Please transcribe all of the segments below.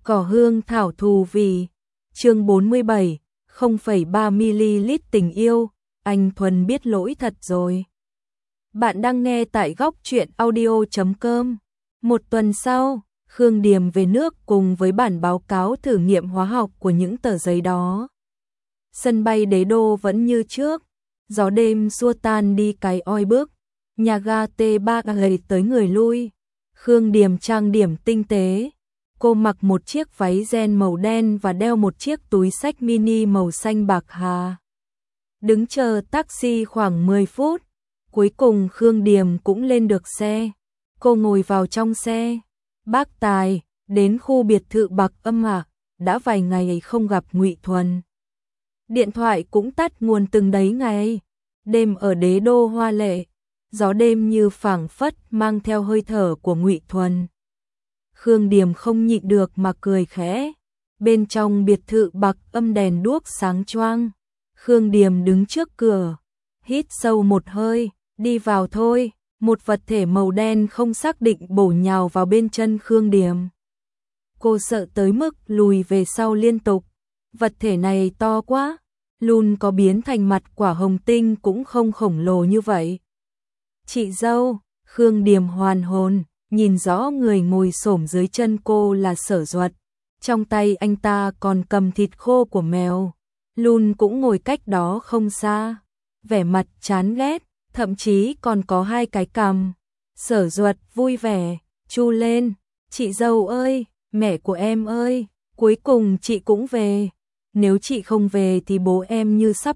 Cỏ hương thảo thù vì. Chương 47, 0,3ml tình yêu, anh Thuần biết lỗi thật rồi. Bạn đang nghe tại góc truyện audio.com. Một tuần sau, Khương Điềm về nước cùng với bản báo cáo thử nghiệm hóa học của những tờ giấy đó. Sân bay Đế Đô vẫn như trước, gió đêm xua tan đi cái oi bức, nhà ga T3 gầy tới người lui. Khương Điềm trang điểm tinh tế. Cô mặc một chiếc váy ren màu đen và đeo một chiếc túi xách mini màu xanh bạc hà. Đứng chờ taxi khoảng 10 phút, cuối cùng Khương Điềm cũng lên được xe. Cô ngồi vào trong xe. Bác Tài, đến khu biệt thự Bạc Âm à, đã vài ngày không gặp Ngụy Thuần. Điện thoại cũng tắt nguồn từng đấy ngày. Đêm ở Đế Đô hoa lệ, gió đêm như phảng phất mang theo hơi thở của Ngụy Thuần. Khương Điềm không nhịn được mà cười khẽ. Bên trong biệt thự Bạc Âm đèn đuốc sáng choang. Khương Điềm đứng trước cửa, hít sâu một hơi, đi vào thôi. Một vật thể màu đen không xác định bổ nhào vào bên chân Khương Điềm. Cô sợ tới mức lùi về sau liên tục. Vật thể này to quá, luôn có biến thành mặt quả hồng tinh cũng không khổng lồ như vậy. Chị dâu, Khương Điềm hoàn hồn, nhìn rõ người ngồi xổm dưới chân cô là Sở Duật. Trong tay anh ta còn cầm thịt khô của mèo. Luôn cũng ngồi cách đó không xa, vẻ mặt chán ghét, thậm chí còn có hai cái cằm. Sở Duật vui vẻ, chu lên, chị dâu ơi, mẹ của em ơi, cuối cùng chị cũng về. Nếu chị không về thì bố em như sắp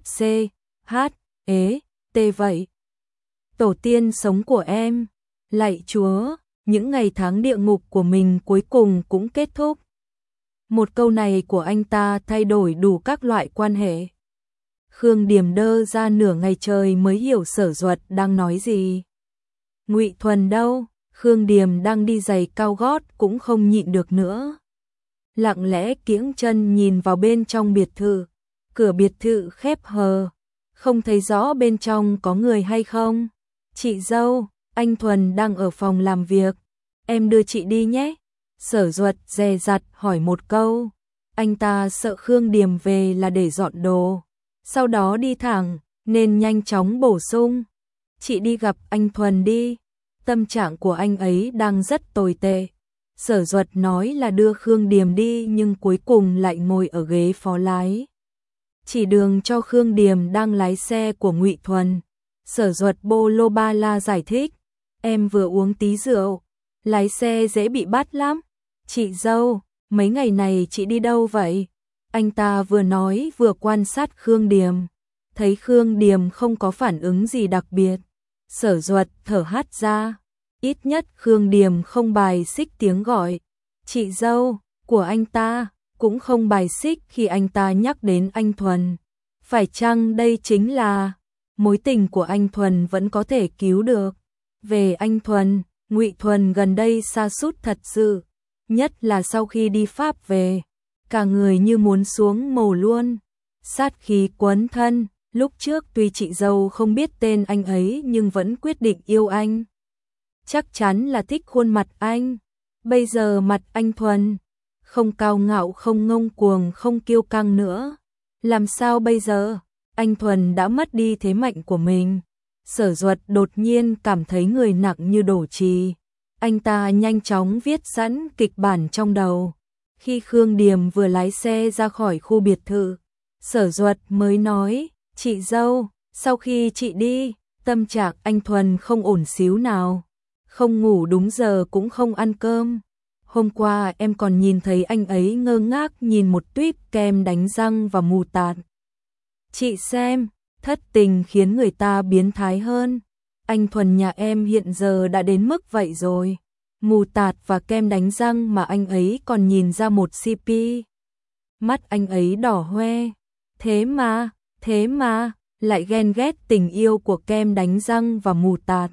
tê vậy. Tổ tiên sống của em, lạy Chúa, những ngày tháng địa ngục của mình cuối cùng cũng kết thúc. Một câu này của anh ta thay đổi đủ các loại quan hệ. Khương Điềm đơ ra nửa ngày trời mới hiểu Sở Duật đang nói gì. Ngụy Thuần đâu? Khương Điềm đang đi giày cao gót cũng không nhịn được nữa. Lặng lẽ kiễng chân nhìn vào bên trong biệt thự. Cửa biệt thự khép hờ, không thấy rõ bên trong có người hay không. Chị dâu, anh Thuần đang ở phòng làm việc, em đưa chị đi nhé. Sở Duật dè dặt hỏi một câu. Anh ta sợ Khương Điềm về là để dọn đồ, sau đó đi thẳng, nên nhanh chóng bổ sung. Chị đi gặp anh Thuần đi, tâm trạng của anh ấy đang rất tồi tệ. Sở Duật nói là đưa Khương Điềm đi nhưng cuối cùng lại ngồi ở ghế phó lái. Chỉ đường cho Khương Điềm đang lái xe của Ngụy Thuần. Sở Duật bô lô ba la giải thích. Em vừa uống tí rượu, lái xe dễ bị bắt lắm. Chị dâu, mấy ngày này chị đi đâu vậy? Anh ta vừa nói vừa quan sát Khương Điềm. Thấy Khương Điềm không có phản ứng gì đặc biệt, Sở Duật thở hắt ra. Ít nhất Khương Điềm không bài xích tiếng gọi chị dâu của anh ta, cũng không bài xích khi anh ta nhắc đến anh Thuần. Phải chăng đây chính là mối tình của anh Thuần vẫn có thể cứu được? Về anh Thuần, Ngụy Thuần gần đây sa sút thật sự, nhất là sau khi đi Pháp về, cả người như muốn xuống mồ luôn, sát khí quấn thân. Lúc trước tuy chị dâu không biết tên anh ấy nhưng vẫn quyết định yêu anh. Chắc chắn là thích khuôn mặt anh. Bây giờ mặt anh Thuần, không cao ngạo, không ngông cuồng, không kiêu căng nữa. Làm sao bây giờ? Anh Thuần đã mất đi thế mạnh của mình. Sở Duật đột nhiên cảm thấy người nặng như đổ chì. Anh ta nhanh chóng viết sẵn kịch bản trong đầu. Khi Khương Điềm vừa lái xe ra khỏi khu biệt thự, Sở Duật mới nói, chị dâu, sau khi chị đi, tâm trạng anh Thuần không ổn xíu nào. Không ngủ đúng giờ cũng không ăn cơm. Hôm qua em còn nhìn thấy anh ấy ngơ ngác nhìn một tuýp kem đánh răng và mù tạt. Chị xem, thất tình khiến người ta biến thái hơn. Anh Thuần nhà em hiện giờ đã đến mức vậy rồi. Mù tạt và kem đánh răng mà anh ấy còn nhìn ra một CP. Mắt anh ấy đỏ hoe. Thế mà, lại ghen ghét tình yêu của kem đánh răng và mù tạt.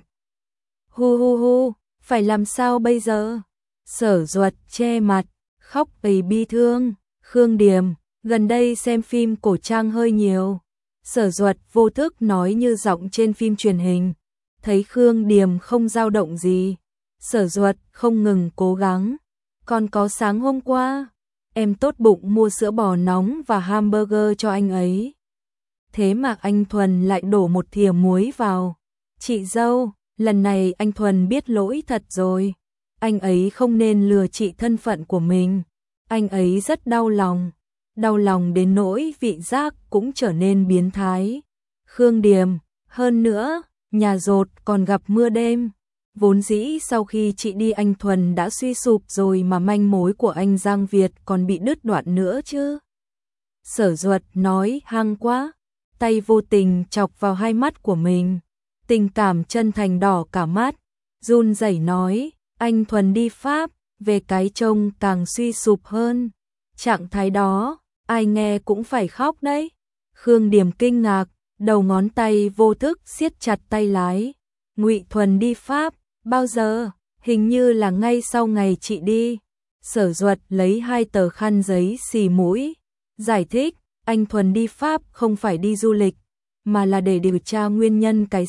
Hu, phải làm sao bây giờ? Sở Duật che mặt, khóc đầy bi thương. Khương Điềm, gần đây xem phim cổ trang hơi nhiều. Sở Duật vô thức nói như giọng trên phim truyền hình. Thấy Khương Điềm không dao động gì, Sở Duật không ngừng cố gắng. Còn có sáng hôm qua, em tốt bụng mua sữa bò nóng và hamburger cho anh ấy. Thế mà anh Thuần lại đổ một thìa muối vào. Chị dâu, lần này anh Thuần biết lỗi thật rồi. Anh ấy không nên lừa chị thân phận của mình. Anh ấy rất đau lòng đến nỗi vị giác cũng trở nên biến thái. Khương Điềm, hơn nữa, nhà dột còn gặp mưa đêm. Vốn dĩ sau khi chị đi anh Thuần đã suy sụp rồi mà manh mối của anh Giang Việt còn bị đứt đoạn nữa chứ. Sở Duật nói hăng quá, tay vô tình chọc vào hai mắt của mình. Tình cảm chân thành đỏ cả mắt, run rẩy nói, anh Thuần đi Pháp, về cái trông càng suy sụp hơn. Trạng thái đó, ai nghe cũng phải khóc đấy. Khương Điềm kinh ngạc, đầu ngón tay vô thức siết chặt tay lái. Ngụy Thuần đi Pháp, bao giờ? Hình như là ngay sau ngày chị đi. Sở Duật lấy 2 tờ khăn giấy xì mũi, giải thích, anh Thuần đi Pháp không phải đi du lịch, mà là để điều tra nguyên nhân cái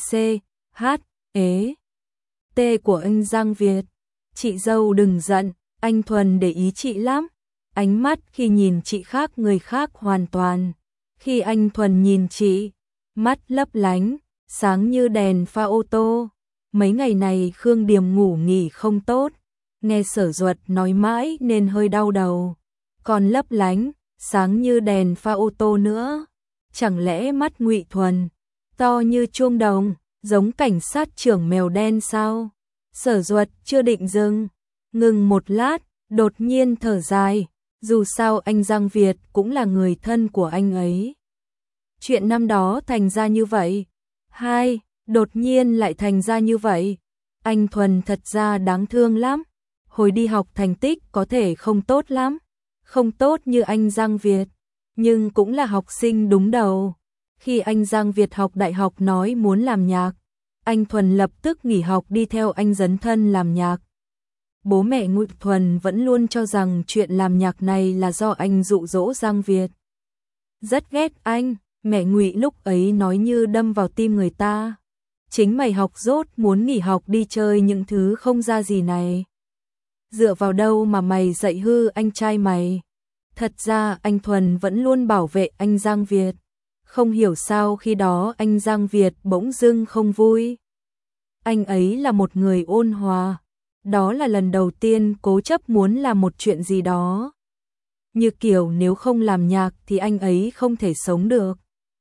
CHET của anh Giang Việt. Chị dâu đừng giận, anh Thuần để ý chị lắm. Ánh mắt khi nhìn chị khác người khác hoàn toàn. Khi anh Thuần nhìn chị, mắt lấp lánh, sáng như đèn pha ô tô. Mấy ngày này Khương Điềm ngủ nghỉ không tốt, nghe Sở Duật nói mãi nên hơi đau đầu. Còn lấp lánh, sáng như đèn pha ô tô nữa. Chẳng lẽ mắt Ngụy Thuần to như chuông đồng, giống cảnh sát trưởng mèo đen sao? Sở Duật chưa định dừng, ngừng một lát, đột nhiên thở dài, dù sao anh Giang Việt cũng là người thân của anh ấy. Chuyện năm đó thành ra như vậy, đột nhiên lại thành ra như vậy. Anh Thuần thật ra đáng thương lắm, hồi đi học thành tích có thể không tốt lắm, không tốt như anh Giang Việt, nhưng cũng là học sinh đúng đầu. Khi anh Giang Việt học đại học nói muốn làm nhạc, anh Thuần lập tức nghỉ học đi theo anh dấn thân làm nhạc. Bố mẹ Ngụy Thuần vẫn luôn cho rằng chuyện làm nhạc này là do anh dụ dỗ Giang Việt. Rất ghét anh, mẹ Ngụy lúc ấy nói như đâm vào tim người ta. Chính mày học dốt muốn nghỉ học đi chơi những thứ không ra gì này. Dựa vào đâu mà mày dạy hư anh trai mày? Thật ra anh Thuần vẫn luôn bảo vệ anh Giang Việt. Không hiểu sao khi đó anh Giang Việt bỗng dưng không vui. Anh ấy là một người ôn hòa. Đó là lần đầu tiên cố chấp muốn làm một chuyện gì đó. Như kiểu nếu không làm nhạc thì anh ấy không thể sống được.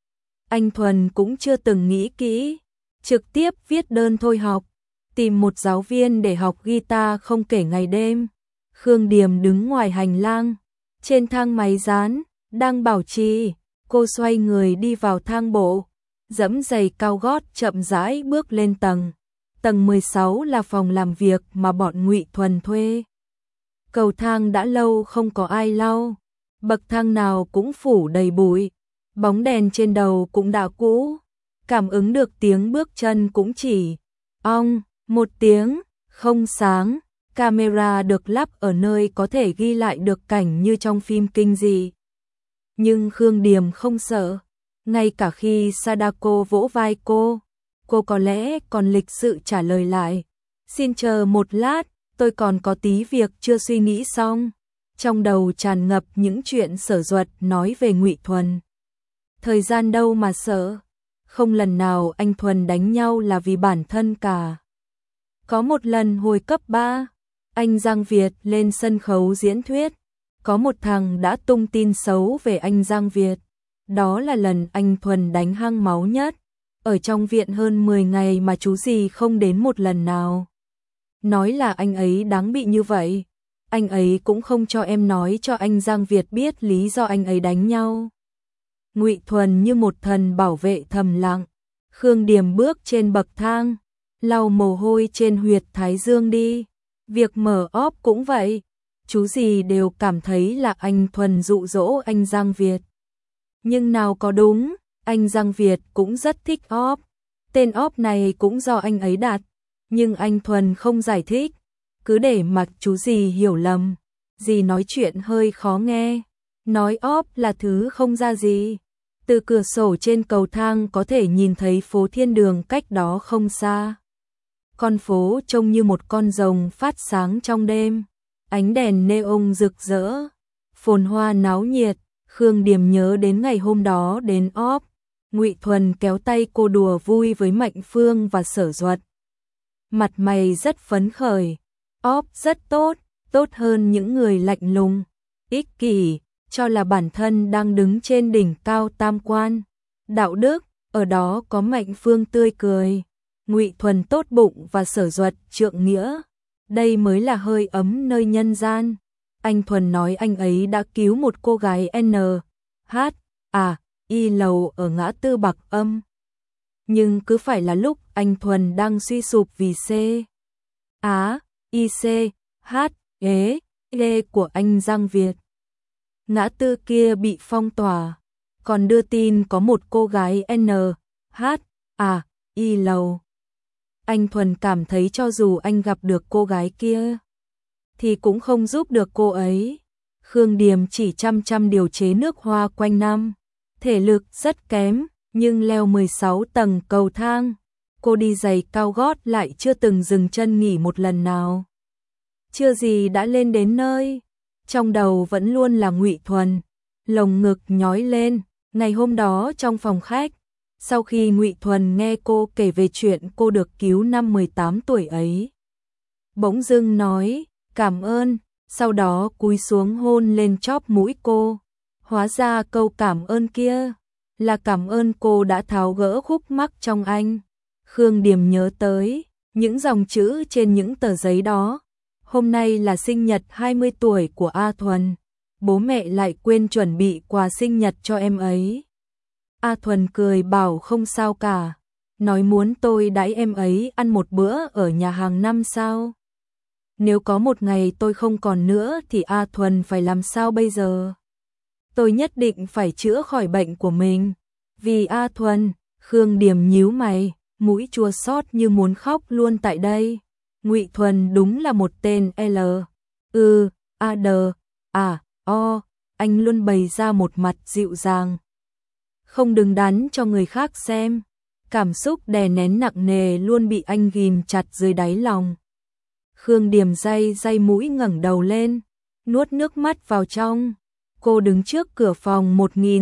Anh Thuần cũng chưa từng nghĩ kỹ, trực tiếp viết đơn thôi học, tìm một giáo viên để học guitar không kể ngày đêm. Khương Điềm đứng ngoài hành lang, trên thang máy dán, đang bảo trì, cô xoay người đi vào thang bộ, dẫm giày cao gót chậm rãi bước lên tầng. Tầng 16 là phòng làm việc mà bọn Ngụy Thuần thuê. Cầu thang đã lâu không có ai lau, bậc thang nào cũng phủ đầy bụi, bóng đèn trên đầu cũng đã cũ, cảm ứng được tiếng bước chân cũng chỉ ong một tiếng, không sáng. Camera được lắp ở nơi có thể ghi lại được cảnh như trong phim kinh dị. Nhưng Khương Điềm không sợ, ngay cả khi Sadako vỗ vai cô có lẽ còn lịch sự trả lời lại, xin chờ một lát, tôi còn có tí việc chưa suy nghĩ xong. Trong đầu tràn ngập những chuyện Sở Duật nói về Ngụy Thuần. Thời gian đâu mà sợ, không lần nào anh Thuần đánh nhau là vì bản thân cả. Có một lần hồi cấp 3, anh Giang Việt lên sân khấu diễn thuyết, có một thằng đã tung tin xấu về anh Giang Việt. Đó là lần anh Thuần đánh hăng máu nhất. Ở trong viện hơn 10 ngày mà chú gì không đến một lần nào. Nói là anh ấy đáng bị như vậy. Anh ấy cũng không cho em nói cho anh Giang Việt biết lý do anh ấy đánh nhau. Ngụy Thuần như một thần bảo vệ thầm lặng. Khương Điềm bước trên bậc thang, lau mồ hôi trên huyệt thái dương đi. Việc mở óp cũng vậy. Chú gì đều cảm thấy là anh Thuần dụ dỗ anh Giang Việt. Nhưng nào có đúng, anh Giang Việt cũng rất thích óp. Tên óp này cũng do anh ấy đặt, nhưng anh Thuần không giải thích, cứ để mặc chú gì hiểu lầm. Dì nói chuyện hơi khó nghe, nói óp là thứ không ra gì. Từ cửa sổ trên cầu thang có thể nhìn thấy phố Thiên Đường cách đó không xa. Con phố trông như một con rồng phát sáng trong đêm, ánh đèn neon rực rỡ. phồn hoa náo nhiệt. Khương Điềm nhớ đến ngày hôm đó đến óp, Ngụy Thuần kéo tay cô đùa vui với Mạnh Phương và Sở Duật. Mặt mày rất phấn khởi, óp rất tốt, tốt hơn những người lạnh lùng, ích kỷ, cho là bản thân đang đứng trên đỉnh cao tam quan. Đạo đức, ở đó có Mạnh Phương tươi cười, Ngụy Thuần tốt bụng và Sở Duật trượng nghĩa. Đây mới là hơi ấm nơi nhân gian. Anh Thuần nói anh ấy đã cứu một cô gái NHI lầu ở ngã tư Bạc Âm. Nhưng cứ phải là lúc anh Thuần đang suy sụp vì C của anh Giang Việt. Ngã tư kia bị phong tỏa, còn đưa tin có một cô gái NHI lầu. Anh Thuần cảm thấy cho dù anh gặp được cô gái kia thì cũng không giúp được cô ấy. Khương Điềm chỉ chăm điều chế nước hoa quanh năm, thể lực rất kém, nhưng leo 16 tầng cầu thang, cô đi giày cao gót lại chưa từng dừng chân nghỉ một lần nào. Chưa gì đã lên đến nơi, trong đầu vẫn luôn là Ngụy Thuần, lồng ngực nhói lên. Ngày hôm đó trong phòng khách, sau khi Ngụy Thuần nghe cô kể về chuyện cô được cứu năm 18 tuổi ấy, bỗng dưng nói cảm ơn, sau đó cúi xuống hôn lên chóp mũi cô. Hóa ra câu cảm ơn kia là cảm ơn cô đã tháo gỡ khúc mắc trong anh. Khương Điềm nhớ tới những dòng chữ trên những tờ giấy đó. Hôm nay là sinh nhật 20 tuổi của A Thuần, bố mẹ lại quên chuẩn bị quà sinh nhật cho em ấy. A Thuần cười bảo không sao cả, nói muốn tôi đãi em ấy ăn một bữa ở nhà hàng năm sao. Nếu có một ngày tôi không còn nữa thì A Thuần phải làm sao bây giờ? Tôi nhất định phải chữa khỏi bệnh của mình. Vì A Thuần. Khương Điềm nhíu mày, mũi chua xót như muốn khóc luôn tại đây. Ngụy Thuần đúng là một tên L-A-D-A-O, anh luôn bày ra một mặt dịu dàng, không đứng đắn cho người khác xem. Cảm xúc đè nén nặng nề luôn bị anh ghim chặt dưới đáy lòng. Khương Điềm day mũi ngẩng đầu lên, nuốt nước mắt vào trong. Cô đứng trước cửa phòng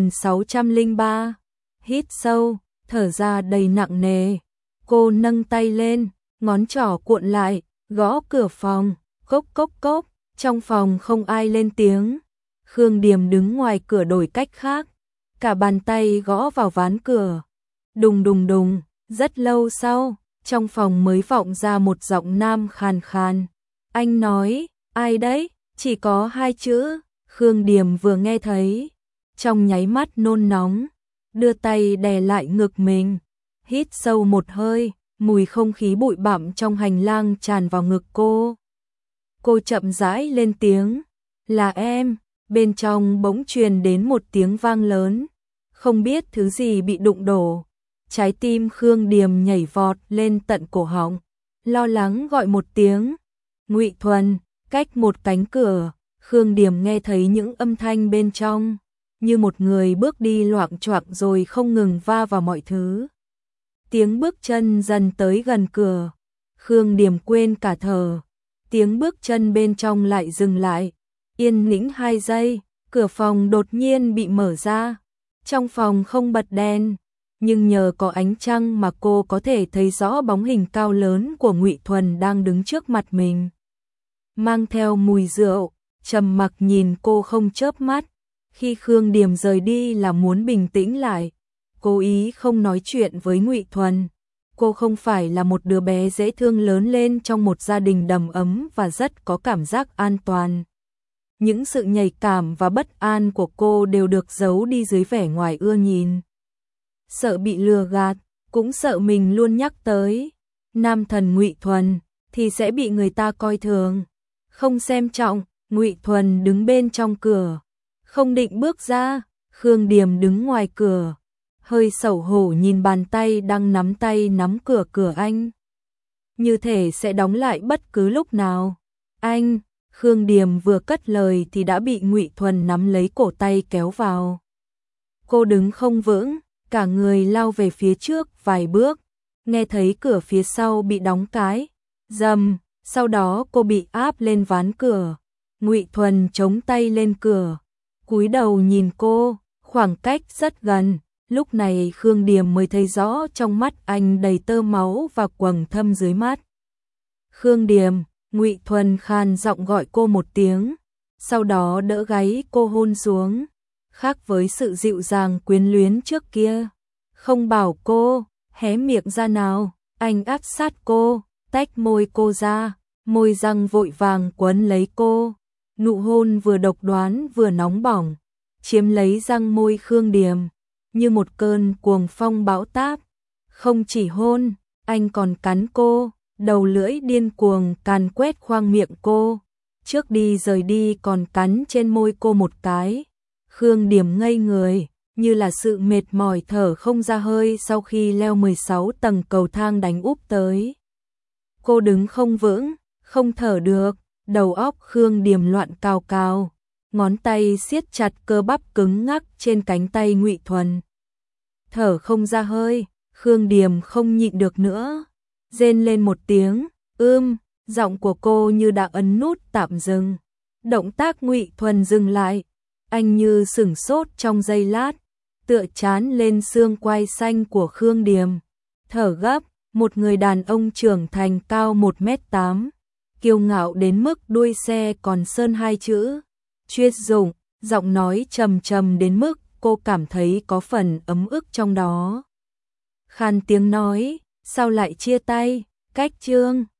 1603, hít sâu, thở ra đầy nặng nề. Cô nâng tay lên, ngón trỏ cuộn lại, gõ cửa phòng, cốc cốc cốc. Trong phòng không ai lên tiếng. Khương Điềm đứng ngoài cửa đổi cách khác, cả bàn tay gõ vào ván cửa. Đùng đùng đùng, rất lâu sau, trong phòng mới vọng ra một giọng nam khàn khàn. Anh nói, ai đấy? Chỉ có 2 chữ. Khương Điềm vừa nghe thấy, trong nháy mắt nôn nóng, đưa tay đè lại ngực mình, hít sâu một hơi, mùi không khí bụi bặm trong hành lang tràn vào ngực cô. Cô chậm rãi lên tiếng, là em. Bên trong bỗng truyền đến một tiếng vang lớn, không biết thứ gì bị đụng đổ. Trái tim Khương Điềm nhảy vọt lên tận cổ họng, lo lắng gọi một tiếng. Ngụy Thuần. Cách một cánh cửa, Khương Điềm nghe thấy những âm thanh bên trong, như một người bước đi loạng choạng rồi không ngừng va vào mọi thứ. Tiếng bước chân dần tới gần cửa, Khương Điềm quên cả thở. Tiếng bước chân bên trong lại dừng lại, yên tĩnh 2 giây, cửa phòng đột nhiên bị mở ra. Trong phòng không bật đèn, nhưng nhờ có ánh trăng mà cô có thể thấy rõ bóng hình cao lớn của Ngụy Thuần đang đứng trước mặt mình, mang theo mùi rượu, trầm mặc nhìn cô không chớp mắt. Khi Khương Điềm rời đi là muốn bình tĩnh lại, cố ý không nói chuyện với Ngụy Thuần. Cô không phải là một đứa bé dễ thương lớn lên trong một gia đình đầm ấm và rất có cảm giác an toàn. Những sự nhạy cảm và bất an của cô đều được giấu đi dưới vẻ ngoài ưa nhìn. Sợ bị lừa gạt, cũng sợ mình luôn nhắc tới nam thần Ngụy Thuần thì sẽ bị người ta coi thường, không xem trọng. Ngụy Thuần đứng bên trong cửa, không định bước ra. Khương Điềm đứng ngoài cửa, hơi xấu hổ nhìn bàn tay đang nắm cửa anh, như thể sẽ đóng lại bất cứ lúc nào. Anh. Khương Điềm vừa cất lời thì đã bị Ngụy Thuần nắm lấy cổ tay kéo vào. Cô đứng không vững, cả người lao về phía trước vài bước, nghe thấy cửa phía sau bị đóng cái rầm, sau đó cô bị áp lên ván cửa. Ngụy Thuần chống tay lên cửa, cúi đầu nhìn cô, khoảng cách rất gần. Lúc này Khương Điềm mới thấy rõ trong mắt anh đầy tơ máu và quầng thâm dưới mắt. Khương Điềm, Ngụy Thuần khàn giọng gọi cô một tiếng, sau đó đỡ gáy cô hôn xuống, khác với sự dịu dàng quyến luyến trước kia. Không bảo cô, hé miệng ra nào, anh áp sát cô, tách môi cô ra, môi răng vội vàng quấn lấy cô. Nụ hôn vừa độc đoán vừa nóng bỏng, chiếm lấy răng môi Khương Điềm, như một cơn cuồng phong bão táp. Không chỉ hôn, anh còn cắn cô, đầu lưỡi điên cuồng càn quét khoang miệng cô. Trước đi rời đi còn cắn trên môi cô một cái. Khương Điềm ngây người, như là sự mệt mỏi thở không ra hơi sau khi leo 16 tầng cầu thang đánh úp tới. Cô đứng không vững, không thở được, đầu óc Khương Điềm loạn cào cào, ngón tay siết chặt cơ bắp cứng ngắc trên cánh tay Ngụy Thuần. Thở không ra hơi, Khương Điềm không nhịn được nữa, rên lên một tiếng, giọng của cô như đã ấn nút tạm dừng. Động tác Ngụy Thuần dừng lại, anh như sửng sốt trong giây lát, tựa chán lên xương quai xanh của Khương Điềm, thở gấp. Một người đàn ông trưởng thành cao 1m8, kiêu ngạo đến mức đuôi xe còn sơn hai chữ chuyên dụng, giọng nói trầm trầm đến mức cô cảm thấy có phần ấm ức trong đó. Khàn tiếng nói, sao lại chia tay, cách chương